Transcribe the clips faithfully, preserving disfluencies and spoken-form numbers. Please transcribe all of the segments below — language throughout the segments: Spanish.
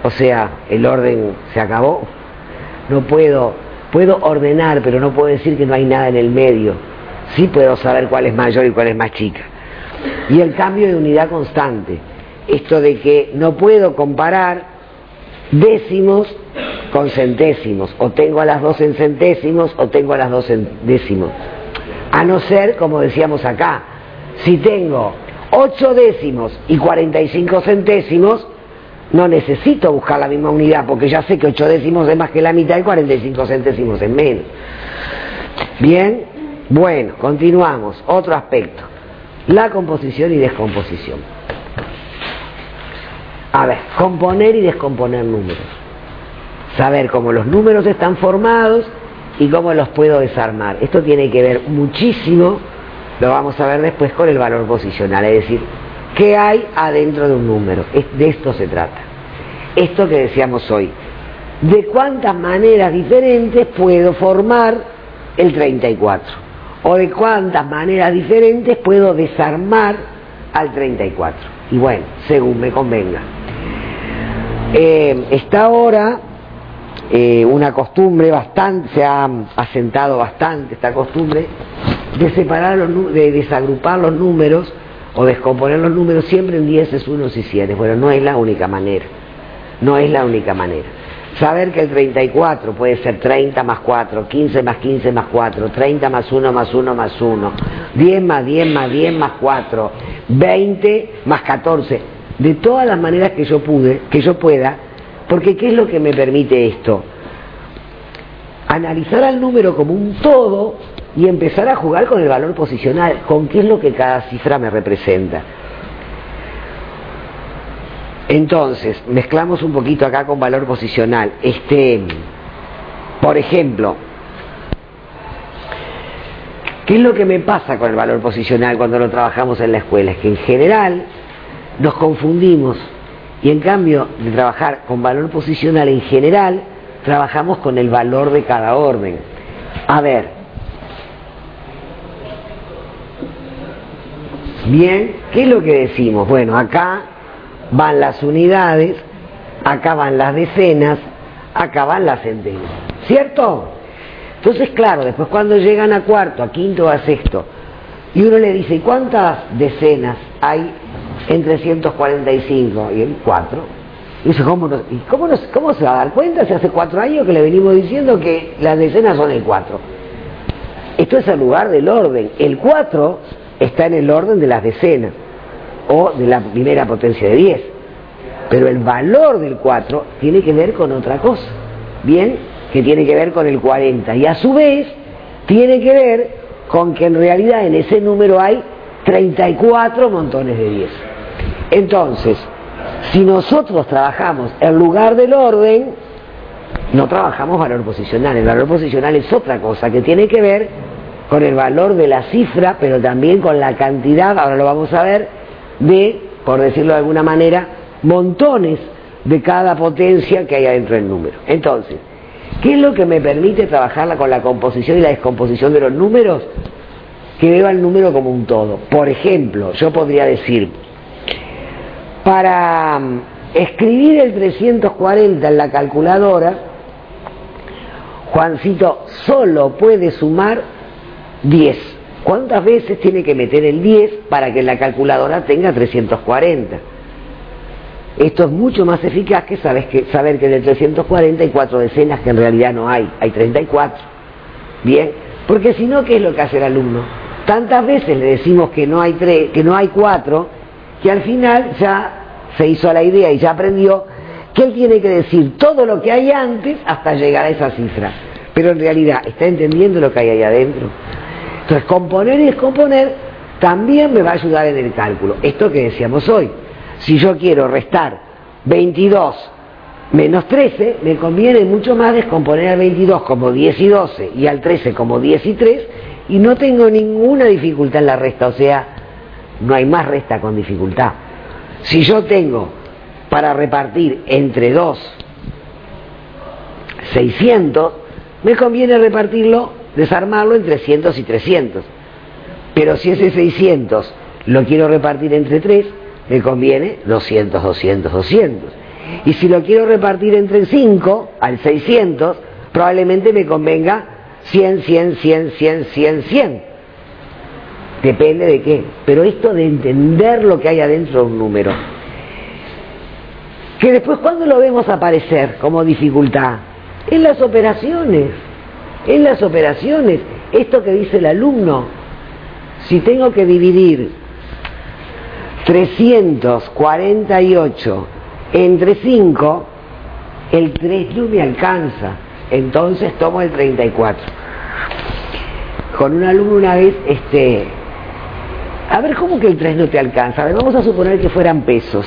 O sea, el orden se acabó. No puedo, puedo ordenar, pero no puedo decir que no hay nada en el medio. Sí puedo saber cuál es mayor y cuál es más chica. Y el cambio de unidad constante. Esto de que no puedo comparar décimos con centésimos. O tengo a las dos en centésimos o tengo a las dos en décimos. A no ser, como decíamos acá, si tengo ocho décimos y cuarenta y cinco centésimos, no necesito buscar la misma unidad, porque ya sé que ocho décimos es más que la mitad y cuarenta y cinco centésimos es menos. Bien, bueno, continuamos. Otro aspecto, la composición y descomposición. A ver, componer y descomponer números. Saber cómo los números están formados y cómo los puedo desarmar. Esto tiene que ver muchísimo, lo vamos a ver después, con el valor posicional, es decir, ¿qué hay adentro de un número? De esto se trata. Esto que decíamos hoy. ¿De cuántas maneras diferentes puedo formar el treinta y cuatro? ¿O de cuántas maneras diferentes puedo desarmar al treinta y cuatro? Y bueno, según me convenga. Eh, está ahora eh, una costumbre bastante, se ha asentado bastante esta costumbre de separar los, de desagrupar los números o descomponer los números siempre en dieces, unos y cienes. Bueno, no es la única manera, no es la única manera. Saber que el treinta y cuatro puede ser treinta más cuatro, quince más quince más cuatro, treinta más uno más uno más uno, diez más diez más diez más cuatro, veinte más catorce, de todas las maneras que yo pude, que yo pueda, porque ¿qué es lo que me permite esto? Analizar al número como un todo y empezar a jugar con el valor posicional, con qué es lo que cada cifra me representa. Entonces, mezclamos un poquito acá con valor posicional. Este, por ejemplo, ¿qué es lo que me pasa con el valor posicional cuando lo trabajamos en la escuela? Es que en general nos confundimos y en cambio de trabajar con valor posicional en general, trabajamos con el valor de cada orden. A ver, bien, ¿qué es lo que decimos? Bueno, acá van las unidades, acá van las decenas, acá van las centenas, ¿cierto? Entonces, claro, después cuando llegan a cuarto, a quinto, a sexto, y uno le dice, ¿cuántas decenas hay en trescientos cuarenta y cinco? Y él, cuatro. Y dice, ¿cómo, no, y cómo, nos, ¿cómo se va a dar cuenta si hace cuatro años que le venimos diciendo que las decenas son el cuatro? Esto es el lugar del orden. El cuatro está en el orden de las decenas o de la primera potencia de diez, pero el valor del cuatro tiene que ver con otra cosa, bien, que tiene que ver con el cuarenta, y a su vez tiene que ver con que en realidad en ese número hay treinta y cuatro montones de diez. Entonces, si nosotros trabajamos en lugar del orden, no trabajamos valor posicional. El valor posicional es otra cosa que tiene que ver con el valor de la cifra, pero también con la cantidad, ahora lo vamos a ver, de, por decirlo de alguna manera, montones de cada potencia que hay adentro del número. Entonces, ¿qué es lo que me permite trabajarla con la composición y la descomposición de los números? Que veo al número como un todo. Por ejemplo, yo podría decir, para escribir el trescientos cuarenta en la calculadora, Juancito solo puede sumar diez. ¿Cuántas veces tiene que meter el diez para que la calculadora tenga trescientos cuarenta? Esto es mucho más eficaz que, sabes que saber que de trescientos cuarenta hay cuatro decenas que en realidad no hay, hay treinta y cuatro. Bien, porque si no, ¿qué es lo que hace el alumno? Tantas veces le decimos que no hay tres, que no hay cuatro, que al final ya se hizo a la idea y ya aprendió que él tiene que decir todo lo que hay antes hasta llegar a esa cifra. Pero en realidad, ¿está entendiendo lo que hay ahí adentro? Entonces, componer y descomponer también me va a ayudar en el cálculo. Esto que decíamos hoy. Si yo quiero restar veintidós menos trece, me conviene mucho más descomponer al veintidós como diez y doce y al trece como diez y tres, y no tengo ninguna dificultad en la resta, o sea, no hay más resta con dificultad. Si yo tengo para repartir entre dos seiscientos, me conviene repartirlo, desarmarlo en trescientos y trescientos. Pero si ese seiscientos lo quiero repartir entre tres, me conviene doscientos, doscientos, doscientos. Y si lo quiero repartir entre cinco, al seiscientos, probablemente me convenga cien, cien, cien, cien, cien, cien. Depende de qué. Pero esto de entender lo que hay adentro de un número, que después, ¿cuándo lo vemos aparecer como dificultad? En las operaciones. En las operaciones. Esto que dice el alumno, si tengo que dividir trescientos cuarenta y ocho entre cinco, el tres no me alcanza, entonces tomo el treinta y cuatro. Con un alumno una vez, este, a ver, ¿cómo que el tres no te alcanza? A ver, vamos a suponer que fueran pesos.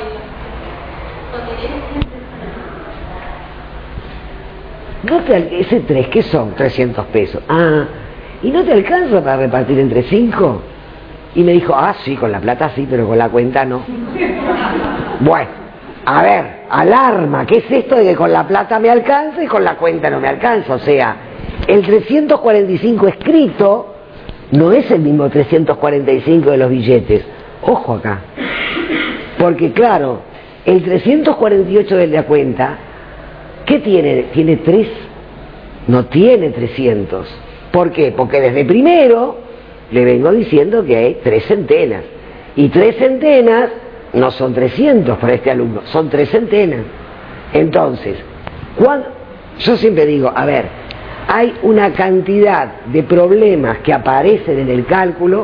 No te, ese tres, ¿qué son? trescientos pesos. Ah, ¿y no te alcanza para repartir entre cinco? Y me dijo, ah, sí, con la plata sí, pero con la cuenta no. Bueno, a ver, alarma, ¿qué es esto de que con la plata me alcanza y con la cuenta no me alcanza? O sea, el trescientos cuarenta y cinco escrito no es el mismo trescientos cuarenta y cinco de los billetes. Ojo acá. Porque claro, el trescientos cuarenta y ocho de la cuenta, ¿qué tiene? ¿Tiene tres? No tiene trescientos. ¿Por qué? Porque desde primero le vengo diciendo que hay tres centenas. Y tres centenas no son trescientos para este alumno, son tres centenas. Entonces, cuando, yo siempre digo, a ver, hay una cantidad de problemas que aparecen en el cálculo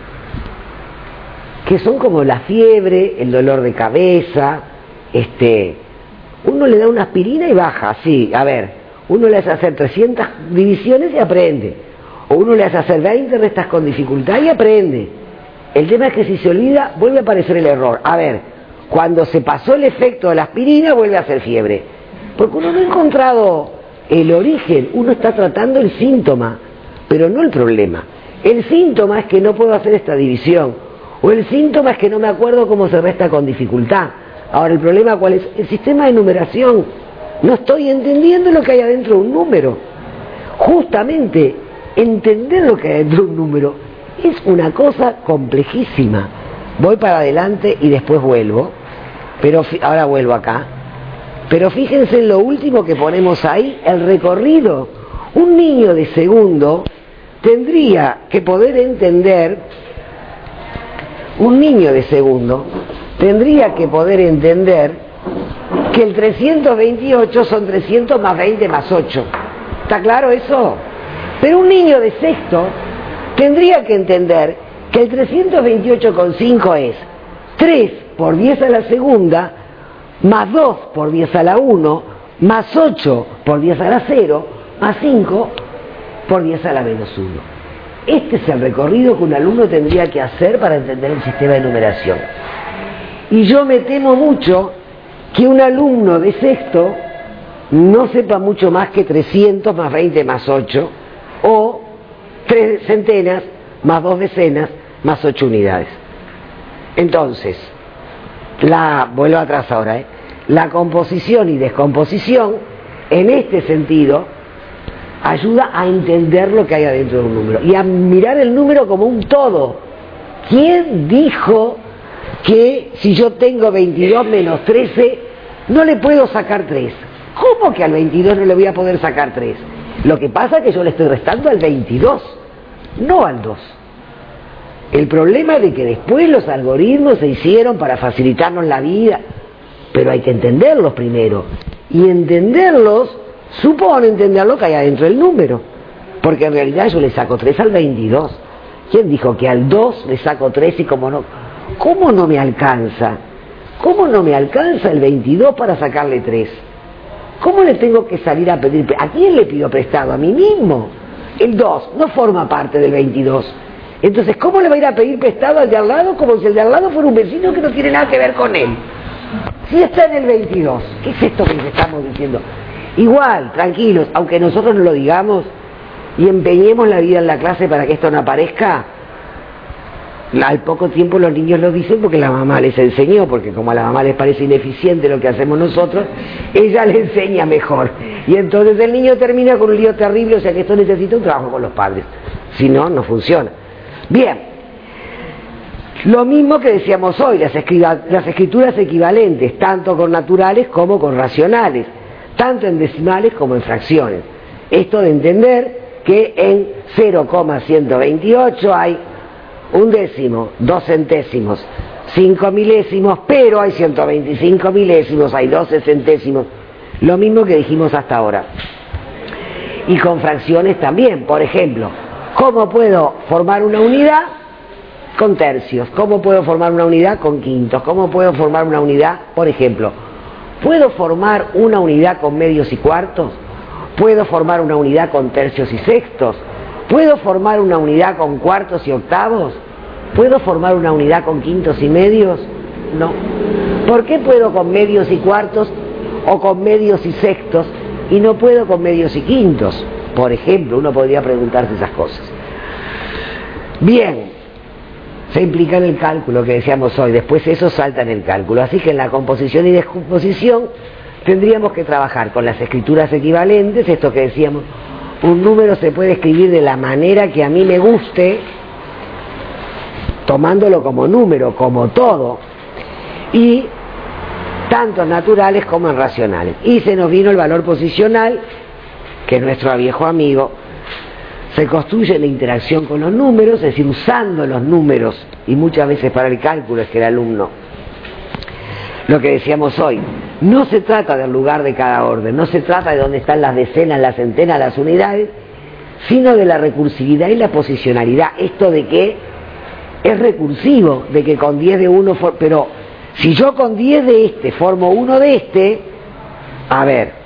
que son como la fiebre, el dolor de cabeza, este, uno le da una aspirina y baja, sí, a ver, uno le hace hacer trescientas divisiones y aprende, o uno le hace hacer veinte restas con dificultad y aprende. El tema es que si se olvida, vuelve a aparecer el error. A ver, cuando se pasó el efecto de la aspirina, vuelve a hacer fiebre, porque uno no ha encontrado el origen, uno está tratando el síntoma, pero no el problema. El síntoma es que no puedo hacer esta división, o el síntoma es que no me acuerdo cómo se resta con dificultad. Ahora, ¿el problema cuál es? El sistema de numeración. No estoy entendiendo lo que hay adentro de un número. Justamente, entender lo que hay adentro de un número es una cosa complejísima. Voy para adelante y después vuelvo, pero ahora vuelvo acá. Pero fíjense en lo último que ponemos ahí, el recorrido. Un niño de segundo tendría que poder entender, un niño de segundo tendría que poder entender que el trescientos veintiocho son trescientos más veinte más ocho. ¿Está claro eso? Pero un niño de sexto tendría que entender que el trescientos veintiocho con cinco es tres por diez a la segunda, más dos por diez a la uno, más ocho por diez a la cero, más cinco por diez a la menos uno. Este es el recorrido que un alumno tendría que hacer para entender el sistema de numeración. Y yo me temo mucho que un alumno de sexto no sepa mucho más que trescientos más veinte más ocho, o tres centenas más dos decenas más ocho unidades. Entonces, la, vuelvo atrás ahora, ¿eh? La composición y descomposición, en este sentido, ayuda a entender lo que hay adentro de un número y a mirar el número como un todo. ¿Quién dijo que si yo tengo veintidós menos trece no le puedo sacar tres? ¿Cómo que al veintidós no le voy a poder sacar tres? Lo que pasa es que yo le estoy restando al veintidós, no al dos. El problema es de que después los algoritmos se hicieron para facilitarnos la vida, pero hay que entenderlos primero, y entenderlos supone entender lo que hay adentro del número, porque en realidad yo le saco tres al veintidós. ¿Quién dijo que al dos le saco tres y cómo no? ¿Cómo no me alcanza? ¿Cómo no me alcanza el veintidós para sacarle tres? ¿Cómo le tengo que salir a pedir? ¿A quién le pido prestado? A mí mismo. El dos no forma parte del veintidós. Entonces, ¿cómo le va a ir a pedir prestado al de al lado? Como si el de al lado fuera un vecino que no tiene nada que ver con él. Si está en el veintidós, ¿qué es esto que le estamos diciendo? Igual, tranquilos, aunque nosotros no lo digamos y empeñemos la vida en la clase para que esto no aparezca, al poco tiempo los niños lo dicen porque la mamá les enseñó, porque como a la mamá les parece ineficiente lo que hacemos nosotros, ella le enseña mejor. Y entonces el niño termina con un lío terrible, o sea que esto necesita un trabajo con los padres. Si no, no funciona. Bien. Lo mismo que decíamos hoy, las, escriba, las escrituras equivalentes, tanto con naturales como con racionales, tanto en decimales como en fracciones. Esto de entender que en cero coma ciento veintiocho hay un décimo, dos centésimos, cinco milésimos, pero hay ciento veinticinco milésimos, hay doce centésimos, lo mismo que dijimos hasta ahora. Y con fracciones también, por ejemplo, ¿cómo puedo formar una unidad? Con tercios. ¿Cómo puedo formar una unidad? Con quintos. ¿Cómo puedo formar una unidad? Por ejemplo, ¿puedo formar una unidad con medios y cuartos? ¿Puedo formar una unidad con tercios y sextos? ¿Puedo formar una unidad con cuartos y octavos? ¿Puedo formar una unidad con quintos y medios? No. ¿Por qué puedo con medios y cuartos o con medios y sextos y no puedo con medios y quintos? Por ejemplo, uno podría preguntarse esas cosas. Bien, se implica en el cálculo que decíamos hoy, después eso salta en el cálculo, así que en la composición y descomposición tendríamos que trabajar con las escrituras equivalentes, esto que decíamos, un número se puede escribir de la manera que a mí me guste, tomándolo como número, como todo, y tanto en naturales como en racionales. Y se nos vino el valor posicional, que nuestro viejo amigo se construye la interacción con los números, es decir, usando los números, y muchas veces para el cálculo es que el alumno, lo que decíamos hoy, no se trata del lugar de cada orden, no se trata de dónde están las decenas, las centenas, las unidades, sino de la recursividad y la posicionalidad, esto de que es recursivo, de que con diez de uno, pero si yo con diez de este formo uno de este, a ver,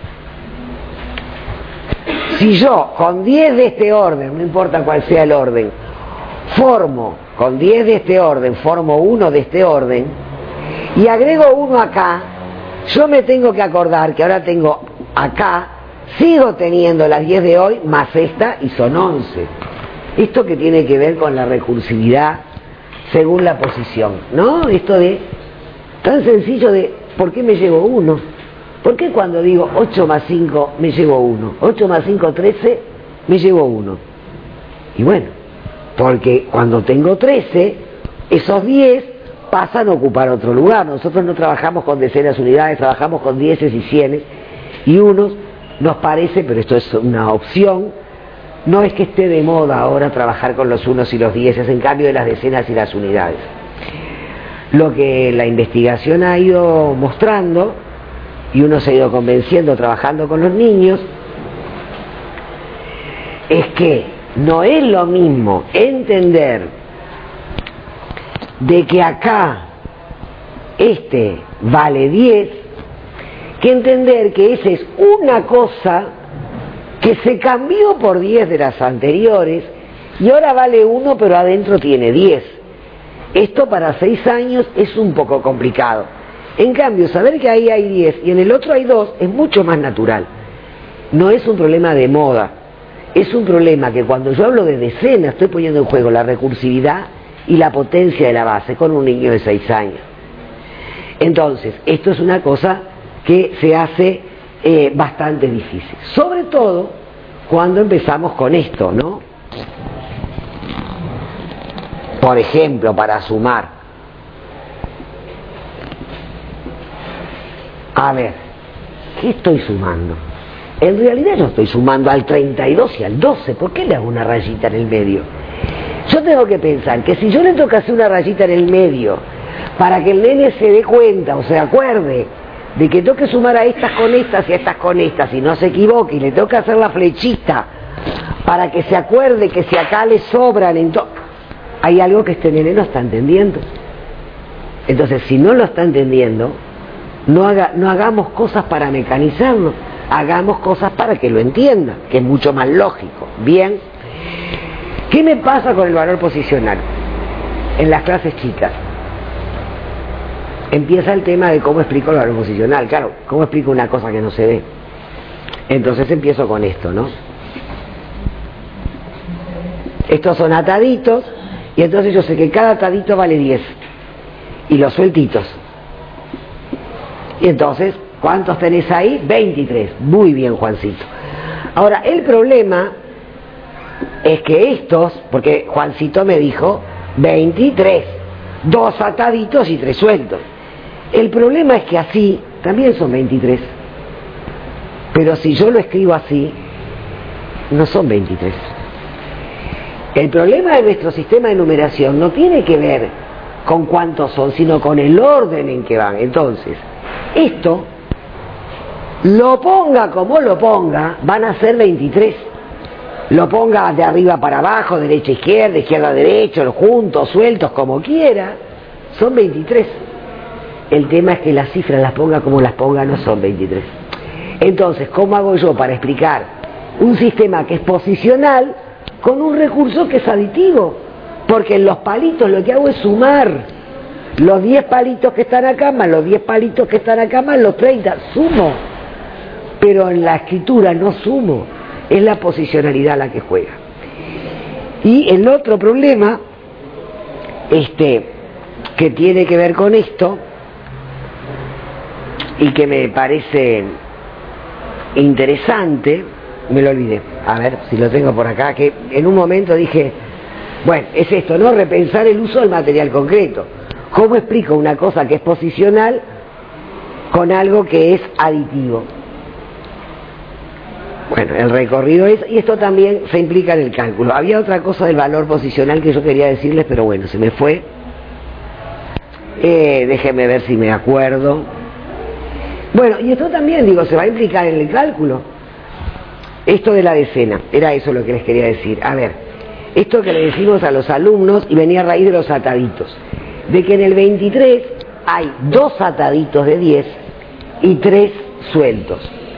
si yo con diez de este orden, no importa cuál sea el orden, formo, con diez de este orden, formo uno de este orden, y agrego uno acá, yo me tengo que acordar que ahora tengo acá, sigo teniendo las diez de hoy, más esta, y son once. Esto que tiene que ver con la recursividad según la posición, ¿no? Esto de, tan sencillo de, ¿por qué me llevo uno? ¿Por qué cuando digo ocho más cinco me llevo uno? ocho más cinco, trece, me llevo uno. Y bueno, porque cuando tengo trece, esos diez pasan a ocupar otro lugar. Nosotros no trabajamos con decenas unidades, trabajamos con dieces y cienes, y unos nos parece, pero esto es una opción, no es que esté de moda ahora trabajar con los unos y los dieces, en cambio de las decenas y las unidades. Lo que la investigación ha ido mostrando, y uno se ha ido convenciendo trabajando con los niños, es que no es lo mismo entender de que acá este vale diez, que entender que esa es una cosa que se cambió por diez de las anteriores y ahora vale uno pero adentro tiene diez. Esto para seis años es un poco complicado. En cambio, saber que ahí hay diez y en el otro hay dos es mucho más natural. No es un problema de moda, es un problema que cuando yo hablo de decenas estoy poniendo en juego la recursividad y la potencia de la base con un niño de seis años. Entonces, esto es una cosa que se hace eh, bastante difícil, sobre todo cuando empezamos con esto, ¿no? Por ejemplo, para sumar. A ver, ¿qué estoy sumando? En realidad yo estoy sumando al treinta y dos y al doce. ¿Por qué le hago una rayita en el medio? Yo tengo que pensar que si yo le toco hacer una rayita en el medio para que el nene se dé cuenta o se acuerde de que tengo que sumar a estas con estas y a estas con estas y no se equivoque, y le tengo que hacer la flechita para que se acuerde que si acá le sobran, entonces hay algo que este nene no está entendiendo. Entonces, si no lo está entendiendo, no, haga, no hagamos cosas para mecanizarlo, hagamos cosas para que lo entienda, que es mucho más lógico. Bien, ¿qué me pasa con el valor posicional? En las clases chicas empieza el tema de cómo explico el valor posicional. Claro, ¿cómo explico una cosa que no se ve? Entonces empiezo con esto, ¿no? Estos son ataditos, y entonces yo sé que cada atadito vale diez, y los sueltitos. Y entonces, ¿cuántos tenés ahí? veintitrés. Muy bien, Juancito. Ahora, el problema es que estos, porque Juancito me dijo veintitrés, dos ataditos y tres sueltos. El problema es que así también son veintitrés, pero si yo lo escribo así no son veintitrés. El problema de nuestro sistema de numeración no tiene que ver con cuántos son, sino con el orden en que van. Entonces, esto, lo ponga como lo ponga, van a ser veintitrés. Lo ponga de arriba para abajo, derecha a izquierda, izquierda a derecha, juntos, sueltos, como quiera, son veintitrés. El tema es que las cifras las ponga como las ponga, no son veintitrés. Entonces, ¿cómo hago yo para explicar un sistema que es posicional con un recurso que es aditivo? Porque en los palitos lo que hago es sumar los diez palitos que están acá más los diez palitos que están acá más los treinta, sumo. Pero en la escritura no sumo, es la posicionalidad la que juega. Y el otro problema este, que tiene que ver con esto y que me parece interesante, me lo olvidé, a ver si lo tengo por acá, que en un momento dije, bueno, es esto, ¿no? Repensar el uso del material concreto. ¿Cómo explico una cosa que es posicional con algo que es aditivo? Bueno, el recorrido es, y esto también se implica en el cálculo. Había otra cosa del valor posicional que yo quería decirles, pero bueno, se me fue. Eh, déjenme ver si me acuerdo. Bueno, y esto también, digo, se va a implicar en el cálculo. Esto de la decena, era eso lo que les quería decir. A ver, esto que le decimos a los alumnos, y venía a raíz de los ataditos, de que en el veintitrés hay dos ataditos de diez y tres sueltos.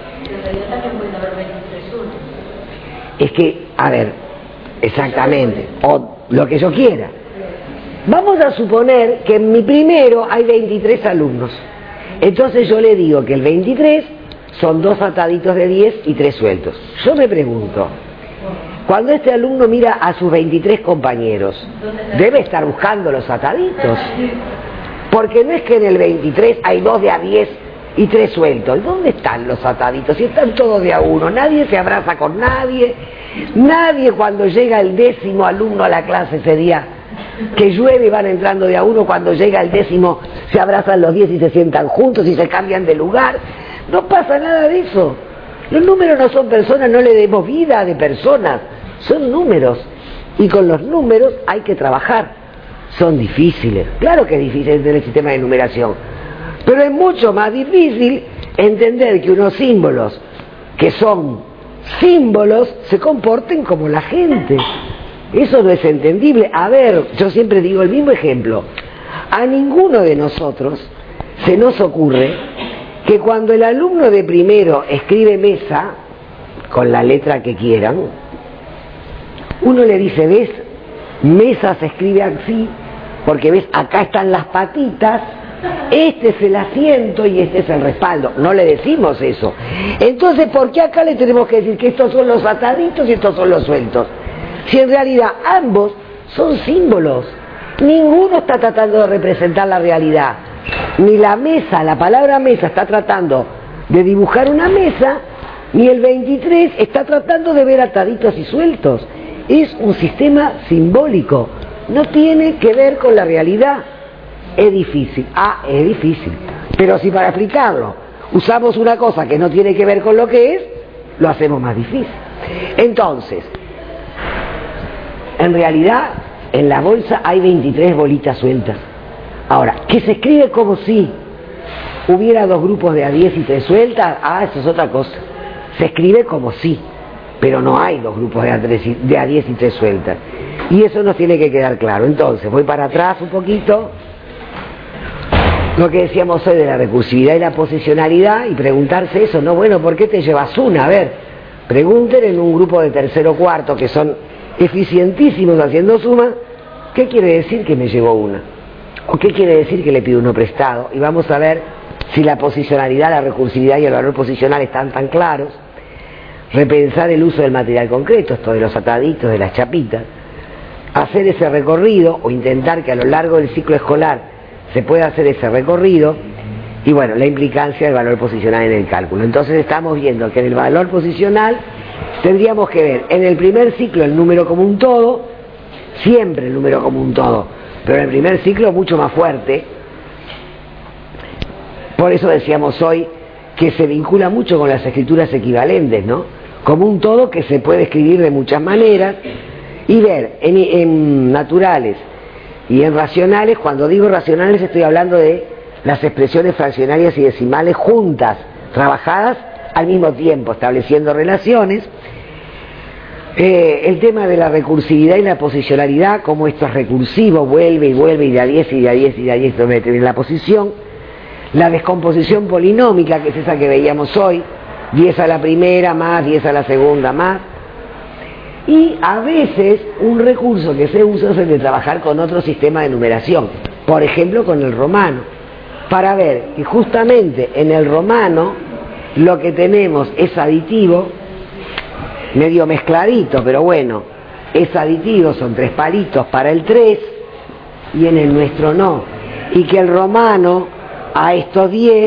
Es que, a ver, exactamente, o lo que yo quiera. Vamos a suponer que en mi primero hay veintitrés alumnos. Entonces yo le digo que el veintitrés son dos ataditos de diez y tres sueltos. Yo me pregunto, cuando este alumno mira a sus veintitrés compañeros, debe estar buscando los ataditos. Porque no es que en el veintitrés hay dos de a diez y tres sueltos. ¿Dónde están los ataditos? Si están todos de a uno, nadie se abraza con nadie, nadie cuando llega el décimo alumno a la clase ese día que llueve y van entrando de a uno, cuando llega el décimo se abrazan los diez y se sientan juntos y se cambian de lugar. No pasa nada de eso. Los números no son personas, no le demos vida de personas, son números, y con los números hay que trabajar. Son difíciles, claro que es difícil entender el sistema de numeración, pero es mucho más difícil entender que unos símbolos que son símbolos se comporten como la gente. Eso no es entendible. A ver, yo siempre digo el mismo ejemplo. A ninguno de nosotros se nos ocurre que cuando el alumno de primero escribe mesa con la letra que quieran, uno le dice, ¿ves? Mesa se escribe así, porque ves, acá están las patitas, este es el asiento y este es el respaldo. No le decimos eso. Entonces, ¿por qué acá le tenemos que decir que estos son los ataditos y estos son los sueltos? Si en realidad ambos son símbolos. Ninguno está tratando de representar la realidad. Ni la mesa, la palabra mesa está tratando de dibujar una mesa, ni el veintitrés está tratando de ver ataditos y sueltos. Es un sistema simbólico, no tiene que ver con la realidad. Es difícil, ah, es difícil, pero si para explicarlo usamos una cosa que no tiene que ver con lo que es, lo hacemos más difícil. Entonces, en realidad en la bolsa hay veintitrés bolitas sueltas. Ahora, que se escribe como si hubiera dos grupos de a diez y tres sueltas, ah, eso es otra cosa. Se escribe como si, pero no hay dos grupos de a, tres y, de a diez y tres sueltas. Y eso nos tiene que quedar claro. Entonces, voy para atrás un poquito. Lo que decíamos hoy de la recursividad y la posicionalidad, y preguntarse eso, ¿no? Bueno, ¿por qué te llevas una? A ver, pregunten en un grupo de tercero o cuarto que son eficientísimos haciendo suma, ¿qué quiere decir que me llevo una? ¿O qué quiere decir que le pido uno prestado? Y vamos a ver si la posicionalidad, la recursividad y el valor posicional están tan claros. Repensar el uso del material concreto, esto de los ataditos, de las chapitas, hacer ese recorrido o intentar que a lo largo del ciclo escolar se pueda hacer ese recorrido, y bueno, la implicancia del valor posicional en el cálculo. Entonces estamos viendo que en el valor posicional tendríamos que ver en el primer ciclo el número como un todo, siempre el número como un todo, pero en el primer ciclo mucho más fuerte. Por eso decíamos hoy que se vincula mucho con las escrituras equivalentes, ¿no? Como un todo que se puede escribir de muchas maneras y ver en, en naturales y en racionales. Cuando digo racionales estoy hablando de las expresiones fraccionarias y decimales juntas, trabajadas al mismo tiempo, estableciendo relaciones. Eh, el tema de la recursividad y la posicionalidad, como esto es recursivo, vuelve y vuelve y de a diez y de a diez y de a diez en la posición. La descomposición polinómica, que es esa que veíamos hoy, diez a la primera más, diez a la segunda más. Y a veces un recurso que se usa es el de trabajar con otro sistema de numeración, por ejemplo con el romano, para ver que justamente en el romano lo que tenemos es aditivo, medio mezcladito, pero bueno, es aditivo, son tres palitos para el tres, y en el nuestro no. Y que el romano a estos diez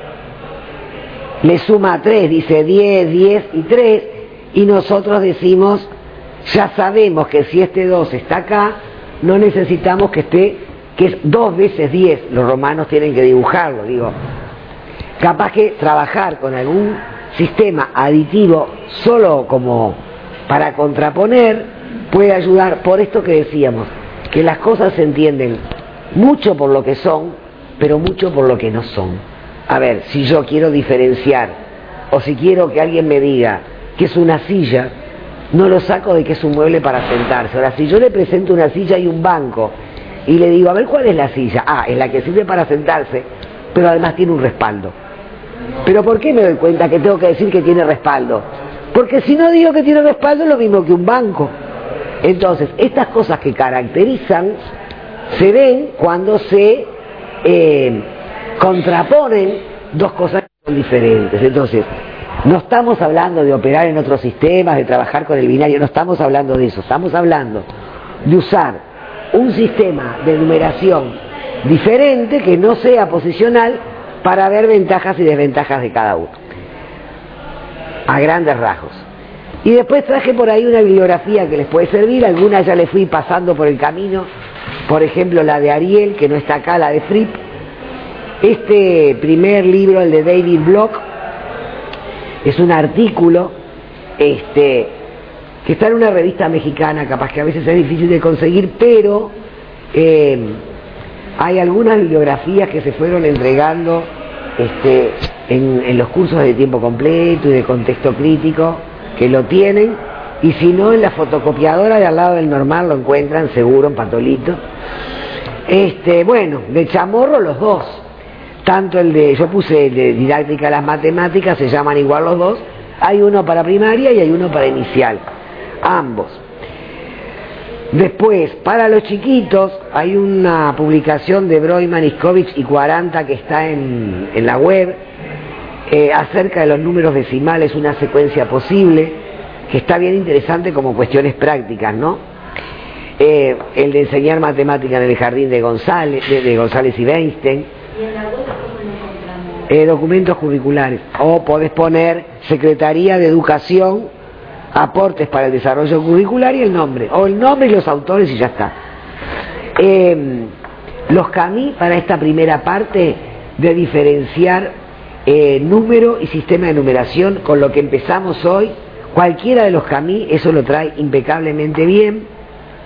le suma tres, dice diez, diez y tres, y nosotros decimos, ya sabemos que si este dos está acá, no necesitamos que esté, que es dos veces diez, los romanos tienen que dibujarlo, digo, capaz que trabajar con algún sistema aditivo solo como para contraponer puede ayudar, por esto que decíamos, que las cosas se entienden mucho por lo que son, pero mucho por lo que no son. A ver, si yo quiero diferenciar, o si quiero que alguien me diga que es una silla, no lo saco de que es un mueble para sentarse. Ahora, si yo le presento una silla y un banco, y le digo, a ver, ¿cuál es la silla? Ah, es la que sirve para sentarse, pero además tiene un respaldo. ¿Pero por qué me doy cuenta que tengo que decir que tiene respaldo? Porque si no digo que tiene respaldo, es lo mismo que un banco. Entonces, estas cosas que caracterizan se ven cuando se Eh, contraponen dos cosas que son diferentes. Entonces, no estamos hablando de operar en otros sistemas, de trabajar con el binario, no estamos hablando de eso, estamos hablando de usar un sistema de numeración diferente que no sea posicional para ver ventajas y desventajas de cada uno, a grandes rasgos. Y después traje por ahí una bibliografía que les puede servir, algunas ya les fui pasando por el camino. Por ejemplo, la de Ariel, que no está acá, la de Fripp. Este primer libro, el de David Block, es un artículo este, que está en una revista mexicana, capaz que a veces es difícil de conseguir, pero eh, hay algunas bibliografías que se fueron entregando este, en, en los cursos de tiempo completo y de contexto crítico, que lo tienen, y si no, en la fotocopiadora de al lado del normal lo encuentran seguro, en Patolito. Este, bueno, de Chamorro los dos, tanto el de, yo puse el de didáctica de las matemáticas, se llaman igual los dos, hay uno para primaria y hay uno para inicial, ambos. Después, para los chiquitos, hay una publicación de Broyman, Iskovich y cuarenta que está en, en la web, eh, acerca de los números decimales, una secuencia posible, que está bien interesante como cuestiones prácticas, ¿no? Eh, el de enseñar matemática en el jardín de González, de, de González y Weinstein. ¿Y en la web cómo lo encontramos? Eh, documentos curriculares. O podés poner Secretaría de Educación, aportes para el desarrollo curricular y el nombre. O el nombre y los autores y ya está. Eh, los camí para esta primera parte de diferenciar eh, número y sistema de numeración con lo que empezamos hoy. Cualquiera de los camí, eso lo trae impecablemente bien.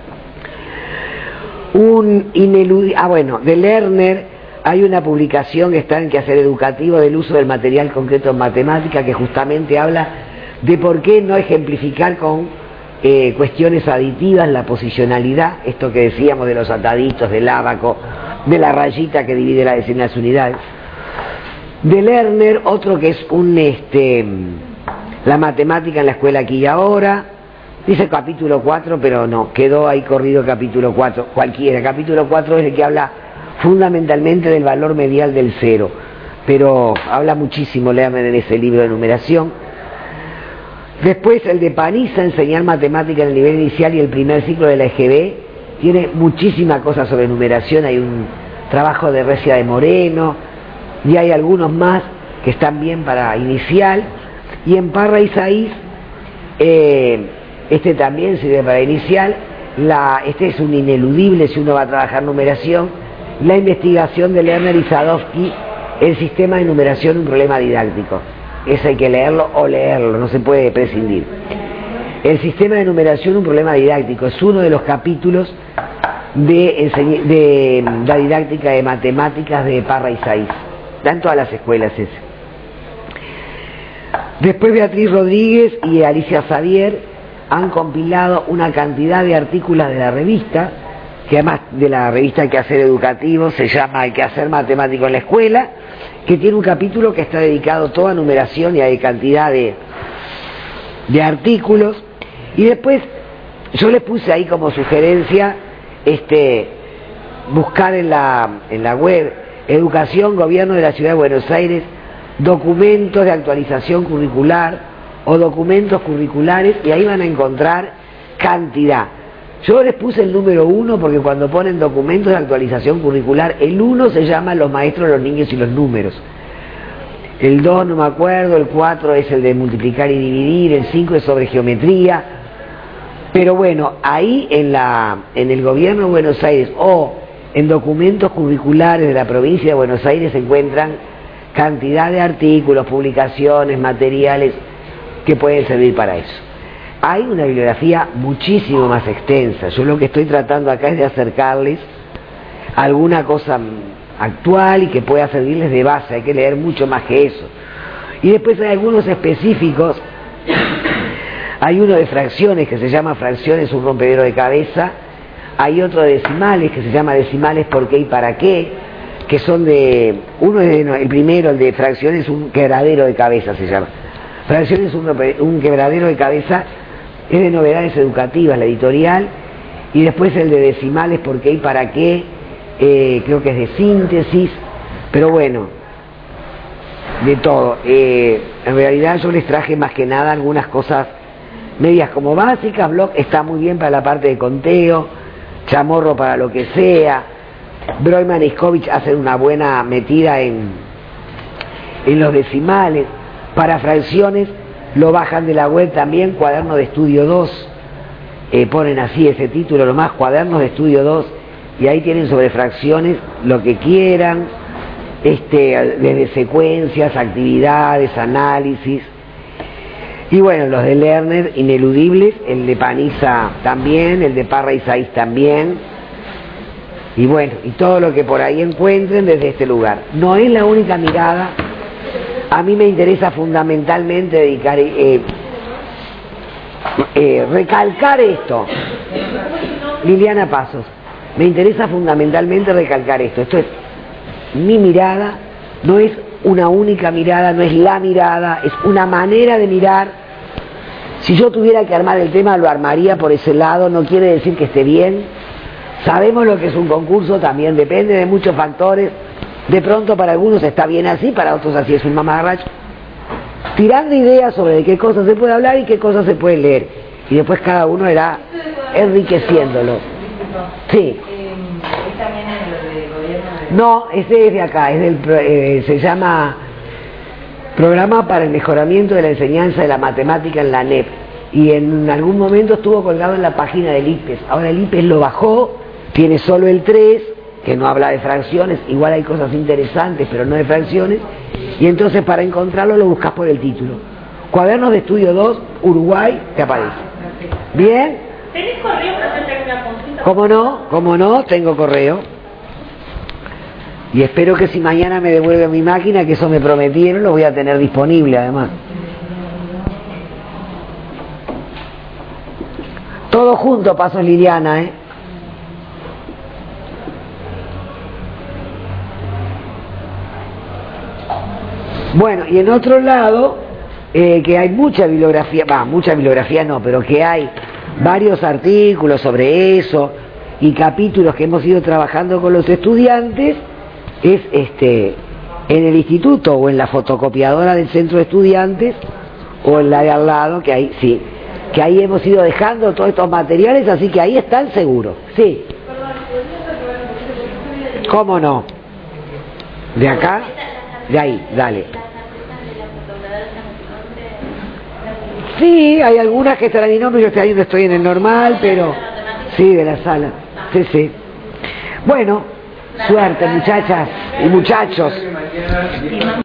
Un ineludible, ah bueno, de Lerner hay una publicación que está en Quehacer Educativo del uso del material concreto en matemática, que justamente habla de por qué no ejemplificar con eh, cuestiones aditivas la posicionalidad, esto que decíamos de los ataditos, del ábaco, de la rayita que divide las decenas unidades. De Lerner, otro que es un este la matemática en la escuela aquí y ahora. Dice capítulo cuatro, pero no, quedó ahí corrido capítulo cuatro, cualquiera. Capítulo cuatro es el que habla fundamentalmente del valor medial del cero, pero habla muchísimo, léame en ese libro de numeración. Después el de Paniza, enseñar matemática en el nivel inicial y el primer ciclo de la E G B, tiene muchísima cosa sobre numeración, hay un trabajo de Recia de Moreno, y hay algunos más que están bien para inicial, y en Parra y Saiz, eh, este también sirve para inicial, la, este es un ineludible si uno va a trabajar numeración, la investigación de Lerner y Sadowski, el sistema de numeración, un problema didáctico. Eso hay que leerlo o leerlo, no se puede prescindir. El sistema de numeración, un problema didáctico, es uno de los capítulos de, de la didáctica de matemáticas de Parra y Saiz. Da en todas las escuelas ese. Después Beatriz Rodríguez y Alicia Xavier han compilado una cantidad de artículos de la revista, que además de la revista El Quehacer Educativo se llama El Quehacer Matemático en la Escuela, que tiene un capítulo que está dedicado todo a numeración y hay cantidad de, de artículos. Y después yo les puse ahí como sugerencia este buscar en la, en la web Educación, Gobierno de la Ciudad de Buenos Aires, documentos de actualización curricular o documentos curriculares, y ahí van a encontrar cantidad. Yo les puse el número uno porque cuando ponen documentos de actualización curricular, el uno se llama los maestros, los niños y los números. El dos no me acuerdo, el cuatro es el de multiplicar y dividir, el cinco es sobre geometría. Pero bueno, ahí en, la, en el Gobierno de Buenos Aires o en documentos curriculares de la provincia de Buenos Aires se encuentran cantidad de artículos, publicaciones, materiales que pueden servir para eso. Hay una bibliografía muchísimo más extensa. Yo lo que estoy tratando acá es de acercarles alguna cosa actual y que pueda servirles de base. Hay que leer mucho más que eso. Y después hay algunos específicos. Hay uno de fracciones que se llama Fracciones, un rompedero de cabeza. Hay otro de decimales que se llama Decimales, por qué y para qué, que son de... Uno es de, el primero, el de fracciones, un quebradero de cabeza se llama. Fracciones, un, un quebradero de cabeza, es de novedades educativas, la editorial. Y después el de decimales, por qué y para qué, eh, creo que es de síntesis. Pero bueno, de todo. Eh, en realidad yo les traje más que nada algunas cosas medias como básicas. Block está muy bien para la parte de conteo, Chamorro para lo que sea. Broyman y Skovich hacen una buena metida en, en los decimales. Para fracciones lo bajan de la web también, Cuaderno de Estudio dos, eh, ponen así ese título nomás, Cuadernos de Estudio dos, y ahí tienen sobre fracciones lo que quieran, este, desde secuencias, actividades, análisis. Y bueno, los de Lerner, ineludibles, el de Paniza también, el de Parra y Saiz también. Y bueno, y todo lo que por ahí encuentren desde este lugar. No es la única mirada. A mí me interesa fundamentalmente dedicar, eh, eh, recalcar esto. Liliana Pasos, me interesa fundamentalmente recalcar esto. Esto es mi mirada, no es una única mirada, no es la mirada, es una manera de mirar. Si yo tuviera que armar el tema, lo armaría por ese lado, no quiere decir que esté bien. Sabemos lo que es un concurso, también depende de muchos factores. De pronto para algunos está bien así, para otros así es un mamarracho. Tirando ideas sobre de qué cosas se puede hablar y qué cosas se puede leer. Y después cada uno irá enriqueciéndolo. Sí. No, ese es de acá, es del, eh, se llama Programa para el Mejoramiento de la Enseñanza de la Matemática en la N E P. Y en algún momento estuvo colgado en la página del I P E S. Ahora el I P E S lo bajó, tiene solo el tres, que no habla de fracciones, igual hay cosas interesantes, pero no de fracciones, y entonces para encontrarlo lo buscas por el título. Cuadernos de Estudio dos, Uruguay, te aparece. ¿Bien? ¿Tenés correo para hacer una consulta? ¿Cómo no? ¿Cómo no? Tengo correo. Y espero que si mañana me devuelve mi máquina, que eso me prometieron, lo voy a tener disponible además. Todo junto, Pasos Liliana, ¿eh? Bueno, y en otro lado, eh, que hay mucha bibliografía, va, mucha bibliografía no, pero que hay varios artículos sobre eso y capítulos que hemos ido trabajando con los estudiantes, es este en el instituto o en la fotocopiadora del centro de estudiantes o en la de al lado, que ahí sí, que ahí hemos ido dejando todos estos materiales, así que ahí están seguros. Sí. ¿Cómo no? ¿De acá? De ahí, dale. Sí, hay algunas que están a mi nombre, yo este año no estoy en el normal, pero Sí, de la sala. Sí, sí. Bueno, suerte muchachas y muchachos.